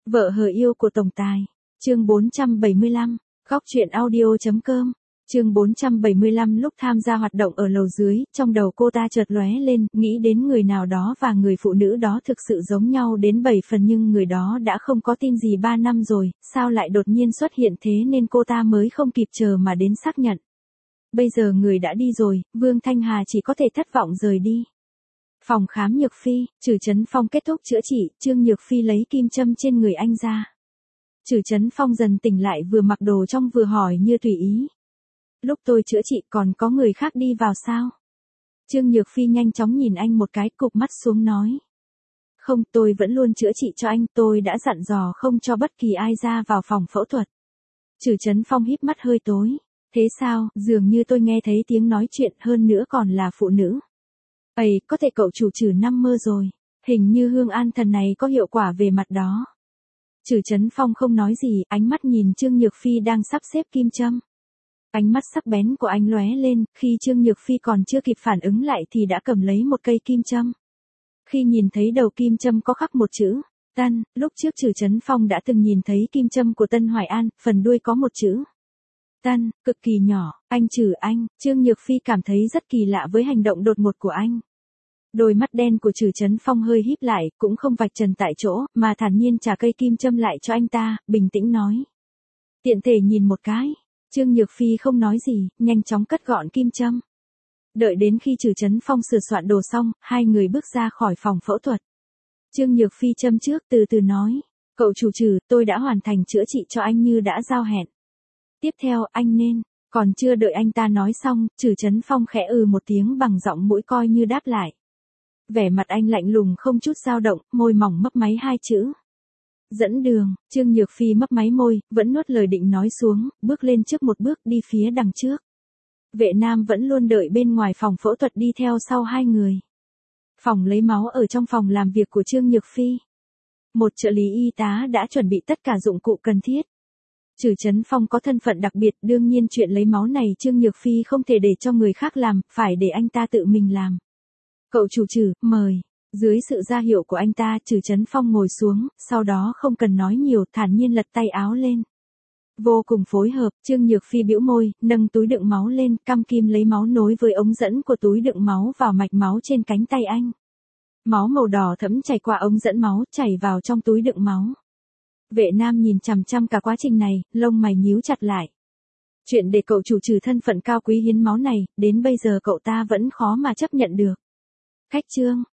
Vợ hờ yêu của tổng tài. Chương 475. Góc truyện audio.com. Chương 475. Lúc tham gia hoạt động ở lầu dưới, trong đầu cô ta chợt lóe lên, nghĩ đến người nào đó và người phụ nữ đó thực sự giống nhau đến 7 phần, nhưng người đó đã không có tin gì 3 năm rồi, sao lại đột nhiên xuất hiện thế nên cô ta mới không kịp chờ mà đến xác nhận. Bây giờ người đã đi rồi, Vương Thanh Hà chỉ có thể thất vọng rời đi. Phòng khám Nhược Phi, Trử Chấn Phong kết thúc chữa trị, Trương Nhược Phi lấy kim châm trên người anh ra. Trử Chấn Phong dần tỉnh lại, vừa mặc đồ trong vừa hỏi như tùy ý. Lúc tôi chữa trị còn có người khác đi vào sao? Trương Nhược Phi nhanh chóng nhìn anh một cái, cụp mắt xuống nói. Không, tôi vẫn luôn chữa trị cho anh, tôi đã dặn dò không cho bất kỳ ai ra vào phòng phẫu thuật. Trử Chấn Phong híp mắt hơi tối. Thế sao, dường như tôi nghe thấy tiếng nói chuyện, hơn nữa còn là phụ nữ. Ây, có thể cậu chủ Trử nằm mơ rồi. Hình như hương an thần này có hiệu quả về mặt đó. Trử Chấn Phong không nói gì, ánh mắt nhìn Trương Nhược Phi đang sắp xếp kim châm. Ánh mắt sắc bén của anh lóe lên, khi Trương Nhược Phi còn chưa kịp phản ứng lại thì đã cầm lấy một cây kim châm. Khi nhìn thấy đầu kim châm có khắc một chữ Tân, lúc trước Trử Chấn Phong đã từng nhìn thấy kim châm của Tân Hoài An, phần đuôi có một chữ Tân, cực kỳ nhỏ. Anh Trử anh, Trương Nhược Phi cảm thấy rất kỳ lạ với hành động đột ngột của anh. Đôi mắt đen của Trử Chấn Phong hơi híp lại, cũng không vạch trần tại chỗ, mà thản nhiên trả cây kim châm lại cho anh ta, bình tĩnh nói. Tiện thể nhìn một cái. Trương Nhược Phi không nói gì, nhanh chóng cất gọn kim châm. Đợi đến khi Trử Chấn Phong sửa soạn đồ xong, hai người bước ra khỏi phòng phẫu thuật. Trương Nhược Phi châm trước, từ từ nói. Cậu chủ Trử, tôi đã hoàn thành chữa trị cho anh như đã giao hẹn. Tiếp theo, anh nên. Còn chưa đợi anh ta nói xong, Trử Chấn Phong khẽ một tiếng bằng giọng mũi coi như đáp lại. Vẻ mặt anh lạnh lùng không chút dao động, môi mỏng mấp máy hai chữ. Dẫn đường. Trương Nhược Phi mấp máy môi, vẫn nuốt lời định nói xuống, bước lên trước một bước đi phía đằng trước. Vệ Nam vẫn luôn đợi bên ngoài phòng phẫu thuật đi theo sau hai người. Phòng lấy máu ở trong phòng làm việc của Trương Nhược Phi. Một trợ lý y tá đã chuẩn bị tất cả dụng cụ cần thiết. Trử Chấn Phong có thân phận đặc biệt, đương nhiên chuyện lấy máu này Trương Nhược Phi không thể để cho người khác làm, phải để anh ta tự mình làm. Cậu chủ Trử, mời. Dưới sự ra hiệu của anh ta, Trử Chấn Phong ngồi xuống, sau đó không cần nói nhiều, thản nhiên lật tay áo lên. Vô cùng phối hợp, Trương Nhược Phi bĩu môi, nâng túi đựng máu lên, căm kim lấy máu nối với ống dẫn của túi đựng máu vào mạch máu trên cánh tay anh. Máu màu đỏ thẫm chảy qua ống dẫn máu, chảy vào trong túi đựng máu. Vệ Nam nhìn chằm chằm cả quá trình này, lông mày nhíu chặt lại. Chuyện để cậu chủ Trừ thân phận cao quý hiến máu này, đến bây giờ cậu ta vẫn khó mà chấp nhận được. Khách Trương,